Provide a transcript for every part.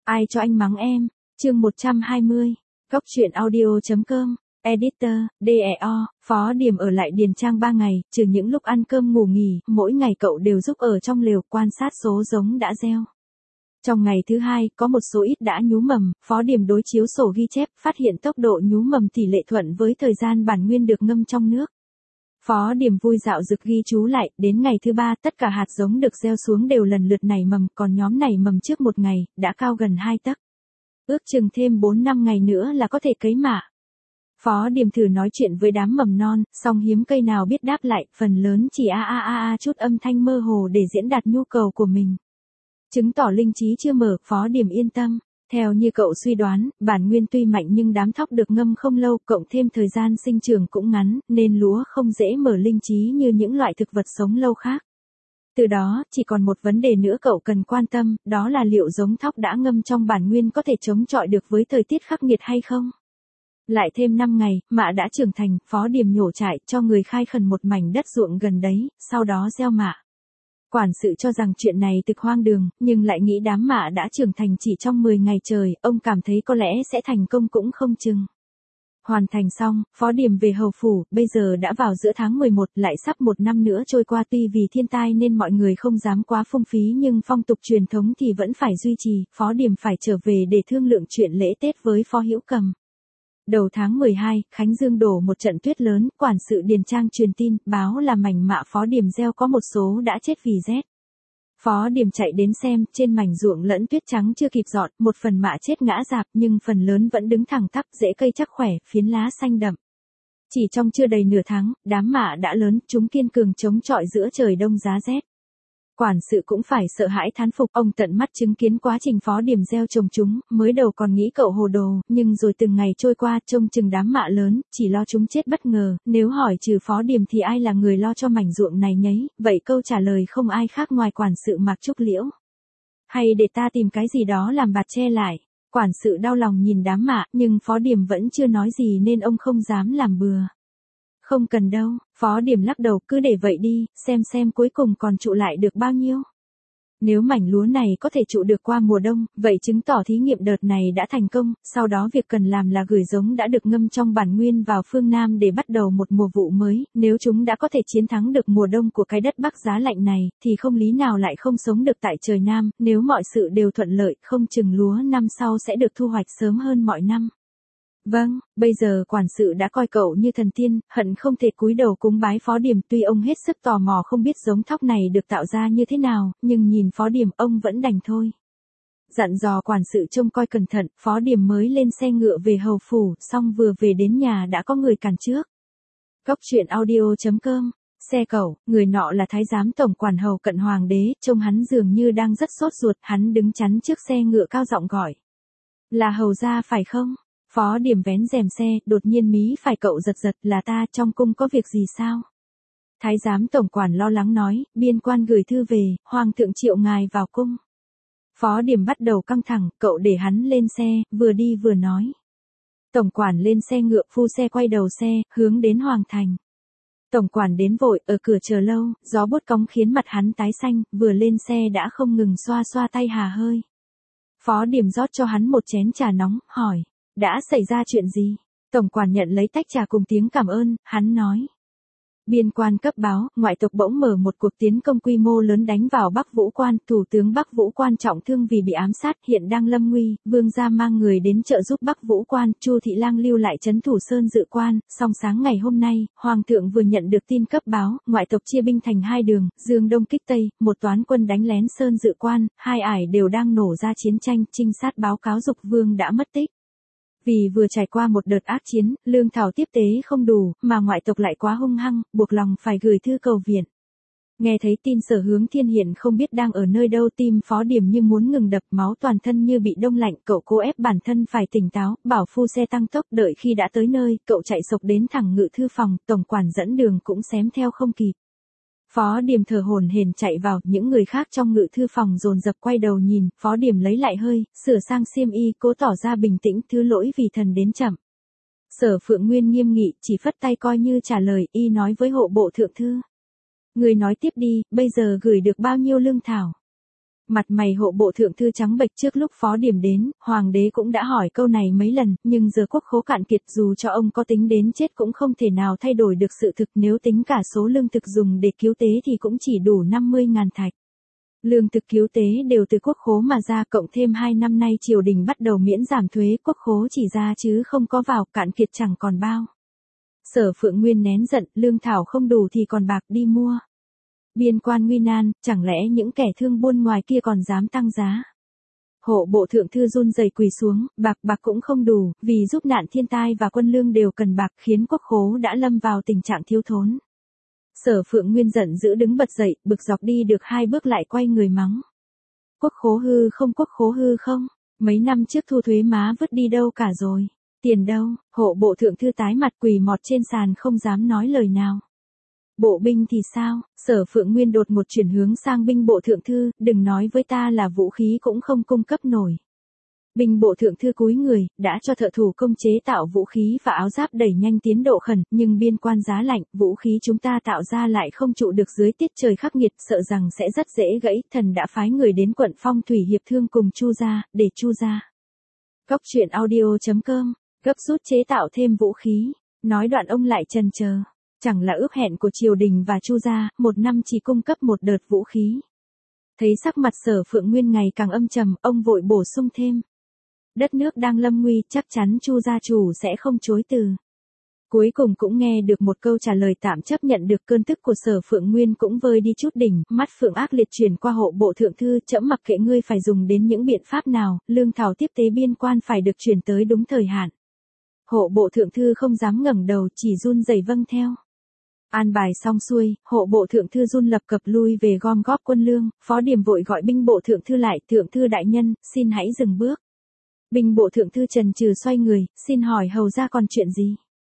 Ai cho anh mắng em? Chương 120. Góc truyện audio.com. Editor, DEO, Phó Điểm ở lại Điền Trang 3 ngày, trừ những lúc ăn cơm ngủ nghỉ, mỗi ngày cậu đều giúp ở trong lều quan sát số giống đã gieo. Trong ngày thứ 2, có một số ít đã nhú mầm, Phó Điểm đối chiếu sổ ghi chép, phát hiện tốc độ nhú mầm tỷ lệ thuận với thời gian bản nguyên được ngâm trong nước. Phó Điểm vui dạo dực ghi chú lại, đến ngày thứ 3, tất cả hạt giống được gieo xuống đều lần lượt nảy mầm, còn nhóm nảy mầm trước một ngày, đã cao gần 2 tấc. Ước chừng thêm 4-5 ngày nữa là có thể cấy mạ. Phó Điểm thử nói chuyện với đám mầm non, song hiếm cây nào biết đáp lại, phần lớn chỉ chút âm thanh mơ hồ để diễn đạt nhu cầu của mình. Chứng tỏ linh trí chưa mở, Phó Điểm yên tâm. Theo như cậu suy đoán, bản nguyên tuy mạnh nhưng đám thóc được ngâm không lâu, cộng thêm thời gian sinh trưởng cũng ngắn, nên lúa không dễ mở linh trí như những loại thực vật sống lâu khác. Từ đó, chỉ còn một vấn đề nữa cậu cần quan tâm, đó là liệu giống thóc đã ngâm trong bản nguyên có thể chống chọi được với thời tiết khắc nghiệt hay không? Lại thêm 5 ngày, mạ đã trưởng thành, Phó Điểm nhổ trại cho người khai khẩn một mảnh đất ruộng gần đấy, sau đó gieo mạ. Quản sự cho rằng chuyện này thực hoang đường, nhưng lại nghĩ đám mạ đã trưởng thành chỉ trong 10 ngày trời, ông cảm thấy có lẽ sẽ thành công cũng không chừng. Hoàn thành xong, Phó Điểm về hầu phủ, bây giờ đã vào giữa tháng 11, lại sắp 1 năm nữa trôi qua, tuy vì thiên tai nên mọi người không dám quá phung phí nhưng phong tục truyền thống thì vẫn phải duy trì, Phó Điểm phải trở về để thương lượng chuyện lễ Tết với Phó Hữu Cầm. Đầu tháng 12, Khánh Dương đổ một trận tuyết lớn, quản sự Điền Trang truyền tin, báo là mảnh mạ Phó Điểm gieo có một số đã chết vì rét. Phó Điểm chạy đến xem, trên mảnh ruộng lẫn tuyết trắng chưa kịp dọn, một phần mạ chết ngã rạp nhưng phần lớn vẫn đứng thẳng tắp, rễ cây chắc khỏe, phiến lá xanh đậm. Chỉ trong chưa đầy nửa tháng, đám mạ đã lớn, chúng kiên cường chống chọi giữa trời đông giá rét. Quản sự cũng phải sợ hãi thán phục, ông tận mắt chứng kiến quá trình Phó Điểm gieo trồng chúng, mới đầu còn nghĩ cậu hồ đồ, nhưng rồi từng ngày trôi qua trông chừng đám mạ lớn, chỉ lo chúng chết bất ngờ, nếu hỏi trừ Phó Điểm thì ai là người lo cho mảnh ruộng này nhấy, vậy câu trả lời không ai khác ngoài quản sự Mạc Trúc Liễu. Hay để ta tìm cái gì đó làm bạt che lại. Quản sự đau lòng nhìn đám mạ, nhưng Phó Điểm vẫn chưa nói gì nên ông không dám làm bừa. Không cần đâu, Phó Điểm lắc đầu, cứ để vậy đi, xem cuối cùng còn trụ lại được bao nhiêu. Nếu mảnh lúa này có thể trụ được qua mùa đông, vậy chứng tỏ thí nghiệm đợt này đã thành công, sau đó việc cần làm là gửi giống đã được ngâm trong bản nguyên vào phương Nam để bắt đầu một mùa vụ mới, nếu chúng đã có thể chiến thắng được mùa đông của cái đất Bắc giá lạnh này, thì không lý nào lại không sống được tại trời Nam, nếu mọi sự đều thuận lợi, không chừng lúa năm sau sẽ được thu hoạch sớm hơn mọi năm. Vâng, bây giờ quản sự đã coi cậu như thần tiên, hận không thể cúi đầu cúng bái Phó Điểm, tuy ông hết sức tò mò không biết giống thóc này được tạo ra như thế nào, nhưng nhìn Phó Điểm ông vẫn đành thôi. Dặn dò quản sự trông coi cẩn thận, Phó Điểm mới lên xe ngựa về hầu phủ, xong vừa về đến nhà đã có người cản trước. Góc truyện audio.com. Xe cẩu, người nọ là thái giám tổng quản hầu cận hoàng đế, trông hắn dường như đang rất sốt ruột, hắn đứng chắn trước xe ngựa cao giọng gọi. Là hầu gia phải không? Phó Điểm vén rèm xe, đột nhiên mí phải cậu giật giật, là ta, trong cung có việc gì sao? Thái giám tổng quản lo lắng nói, biên quan gửi thư về, hoàng thượng triệu ngài vào cung. Phó Điểm bắt đầu căng thẳng, cậu để hắn lên xe, vừa đi vừa nói. Tổng quản lên xe ngựa, phu xe quay đầu xe, hướng đến hoàng thành. Tổng quản đến vội, ở cửa chờ lâu, gió bút cóng khiến mặt hắn tái xanh, vừa lên xe đã không ngừng xoa xoa tay hà hơi. Phó Điểm rót cho hắn một chén trà nóng, hỏi. Đã xảy ra chuyện gì? Tổng quản nhận lấy tách trà cùng tiếng cảm ơn, hắn nói. Biên quan cấp báo, ngoại tộc bỗng mở một cuộc tiến công quy mô lớn đánh vào Bắc Vũ Quan, thủ tướng Bắc Vũ Quan trọng thương vì bị ám sát, hiện đang lâm nguy, vương gia mang người đến trợ giúp Bắc Vũ Quan, Chu Thị Lang lưu lại trấn thủ Sơn Dự Quan, song sáng ngày hôm nay, hoàng thượng vừa nhận được tin cấp báo, ngoại tộc chia binh thành 2 đường, dương đông kích tây, một toán quân đánh lén Sơn Dự Quan, 2 ải đều đang nổ ra chiến tranh, trinh sát báo cáo Dục Vương đã mất tích. Vì vừa trải qua một đợt ác chiến, lương thảo tiếp tế không đủ, mà ngoại tộc lại quá hung hăng, buộc lòng phải gửi thư cầu viện. Nghe thấy tin Sở Hướng Thiên hiện không biết đang ở nơi đâu, tim Phó Điểm như muốn ngừng đập, máu toàn thân như bị đông lạnh, cậu cố ép bản thân phải tỉnh táo, bảo phu xe tăng tốc, đợi khi đã tới nơi, cậu chạy sộc đến thẳng ngự thư phòng, tổng quản dẫn đường cũng xém theo không kịp. Phó Điểm thở hổn hển chạy vào, những người khác trong ngự thư phòng dồn dập quay đầu nhìn, Phó Điểm lấy lại hơi, sửa sang xiêm y, cố tỏ ra bình tĩnh, thứ lỗi vì thần đến chậm. Sở Phượng Nguyên nghiêm nghị, chỉ phất tay coi như trả lời, y nói với hộ bộ thượng thư. Người nói tiếp đi, bây giờ gửi được bao nhiêu lương thảo? Mặt mày hộ bộ thượng thư trắng bệch trước lúc Phó Điểm đến, hoàng đế cũng đã hỏi câu này mấy lần, nhưng giờ quốc khố cạn kiệt dù cho ông có tính đến chết cũng không thể nào thay đổi được sự thực, nếu tính cả số lương thực dùng để cứu tế thì cũng chỉ đủ 50.000 thạch. Lương thực cứu tế đều từ quốc khố mà ra, cộng thêm 2 năm nay triều đình bắt đầu miễn giảm thuế, quốc khố chỉ ra chứ không có vào, cạn kiệt chẳng còn bao. Sở Phượng Nguyên nén giận, lương thảo không đủ thì còn bạc đi mua. Biên quan nguy nan, chẳng lẽ những kẻ thương buôn ngoài kia còn dám tăng giá? Hộ bộ thượng thư run rẩy quỳ xuống, bạc cũng không đủ, vì giúp nạn thiên tai và quân lương đều cần bạc, khiến quốc khố đã lâm vào tình trạng thiếu thốn. Sở Phượng Nguyên giận dữ đứng bật dậy, bực dọc đi được 2 bước lại quay người mắng. Quốc khố hư không, quốc khố hư không? Mấy năm trước thu thuế má vứt đi đâu cả rồi? Tiền đâu? Hộ bộ thượng thư tái mặt quỳ mọt trên sàn không dám nói lời nào. Bộ binh thì sao? Sở Phượng Nguyên đột một chuyển hướng sang binh bộ thượng thư, đừng nói với ta là vũ khí cũng không cung cấp nổi. Binh bộ thượng thư cúi người, đã cho thợ thủ công chế tạo vũ khí và áo giáp đẩy nhanh tiến độ khẩn, nhưng biên quan giá lạnh, vũ khí chúng ta tạo ra lại không trụ được dưới tiết trời khắc nghiệt, sợ rằng sẽ rất dễ gãy, thần đã phái người đến quận Phong Thủy hiệp thương cùng Chu gia, để Chu gia. Góc truyện audio.com, gấp rút chế tạo thêm vũ khí, nói đoạn ông lại chần chờ. Chẳng là ước hẹn của triều đình và Chu gia, 1 năm chỉ cung cấp 1 đợt vũ khí. Thấy sắc mặt Sở Phượng Nguyên ngày càng âm trầm, ông vội bổ sung thêm. Đất nước đang lâm nguy, chắc chắn Chu gia chủ sẽ không chối từ. Cuối cùng cũng nghe được một câu trả lời tạm chấp nhận được, cơn tức của Sở Phượng Nguyên cũng vơi đi chút đỉnh, mắt Phượng ác liệt chuyển qua hộ bộ thượng thư, trẫm mặc kệ ngươi phải dùng đến những biện pháp nào, lương thảo tiếp tế biên quan phải được chuyển tới đúng thời hạn. Hộ bộ thượng thư không dám ngẩng đầu, chỉ run rẩy vâng theo. An bài xong xuôi, hộ bộ thượng thư run lập cập lui về gom góp quân lương, Phó Điểm vội gọi binh bộ thượng thư lại, thượng thư đại nhân, xin hãy dừng bước. Binh bộ thượng thư trần trừ xoay người, xin hỏi hầu ra còn chuyện gì?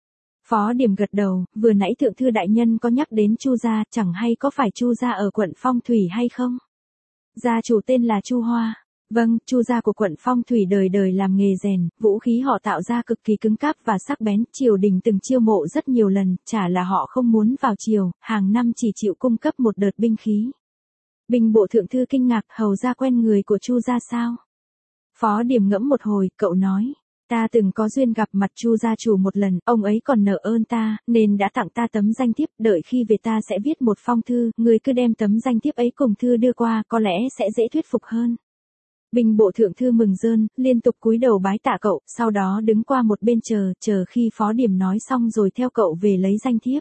Phó Điểm gật đầu, vừa nãy thượng thư đại nhân có nhắc đến Chu gia, chẳng hay có phải Chu gia ở quận Phong Thủy hay không? Gia chủ tên là Chu Hoa. Vâng, Chu gia của quận Phong Thủy đời đời làm nghề rèn, vũ khí họ tạo ra cực kỳ cứng cáp và sắc bén, triều đình từng chiêu mộ rất nhiều lần, chả là họ không muốn vào triều, hàng năm chỉ chịu cung cấp 1 đợt binh khí. Binh bộ thượng thư kinh ngạc, hầu ra quen người của Chu gia sao? Phó Điểm ngẫm một hồi, cậu nói, ta từng có duyên gặp mặt Chu gia chủ một lần, ông ấy còn nợ ơn ta, nên đã tặng ta tấm danh thiếp, đợi khi về ta sẽ viết một phong thư, người cứ đem tấm danh thiếp ấy cùng thư đưa qua, có lẽ sẽ dễ thuyết phục hơn. Binh bộ thượng thư mừng rơn, liên tục cúi đầu bái tạ cậu, sau đó đứng qua một bên chờ khi Phó Điểm nói xong rồi theo cậu về lấy danh thiếp.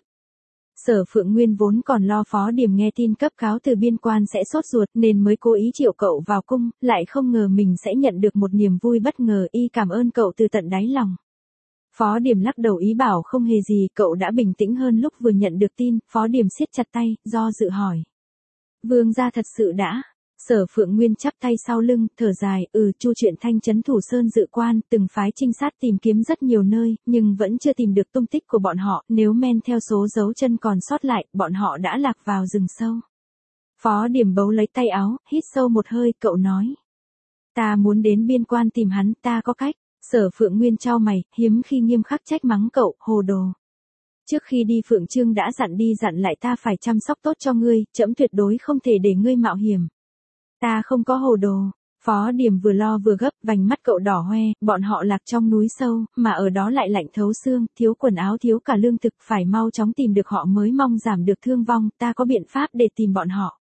Sở Phượng Nguyên vốn còn lo Phó Điểm nghe tin cấp cáo từ biên quan sẽ sốt ruột nên mới cố ý triệu cậu vào cung, lại không ngờ mình sẽ nhận được một niềm vui bất ngờ, y cảm ơn cậu từ tận đáy lòng. Phó Điểm lắc đầu ý bảo không hề gì, cậu đã bình tĩnh hơn lúc vừa nhận được tin. Phó Điểm siết chặt tay, do dự hỏi. Vương gia thật sự đã. Sở Phượng Nguyên chắp tay sau lưng, thở dài, Chu Truyện Thanh trấn thủ Sơn Dự Quan, từng phái trinh sát tìm kiếm rất nhiều nơi, nhưng vẫn chưa tìm được tung tích của bọn họ, nếu men theo số dấu chân còn sót lại, bọn họ đã lạc vào rừng sâu. Phó Điểm bấu lấy tay áo, hít sâu một hơi, cậu nói. Ta muốn đến biên quan tìm hắn, ta có cách. Sở Phượng Nguyên chau mày, hiếm khi nghiêm khắc trách mắng cậu, hồ đồ. Trước khi đi Phượng Trương đã dặn lại ta phải chăm sóc tốt cho ngươi, trẫm tuyệt đối không thể để ngươi mạo hiểm. Ta không có hồ đồ. Phó Điểm vừa lo vừa gấp, vành mắt cậu đỏ hoe, bọn họ lạc trong núi sâu, mà ở đó lại lạnh thấu xương, thiếu quần áo thiếu cả lương thực, phải mau chóng tìm được họ mới mong giảm được thương vong, ta có biện pháp để tìm bọn họ.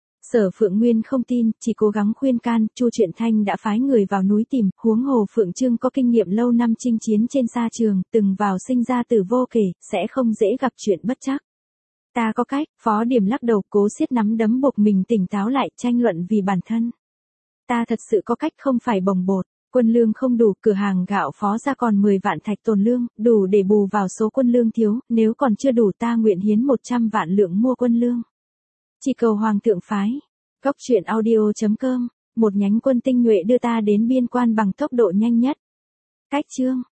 Sở Phượng Nguyên không tin, chỉ cố gắng khuyên can, Chu Truyện Thanh đã phái người vào núi tìm, huống hồ Phượng Trương có kinh nghiệm lâu năm chinh chiến trên sa trường, từng vào sinh ra tử vô kể, sẽ không dễ gặp chuyện bất trắc. Ta có cách. Phó Điểm lắc đầu, cố siết nắm đấm buộc mình tỉnh táo lại, tranh luận vì bản thân. Ta thật sự có cách, không phải bồng bột. Quân lương không đủ, cửa hàng gạo Phó ra còn 10 vạn thạch tồn lương, đủ để bù vào số quân lương thiếu, nếu còn chưa đủ ta nguyện hiến 100 vạn lượng mua quân lương. Chỉ cầu Hoàng thượng phái. Góc truyện audio.com, một nhánh quân tinh nhuệ đưa ta đến biên quan bằng tốc độ nhanh nhất. Cách chương.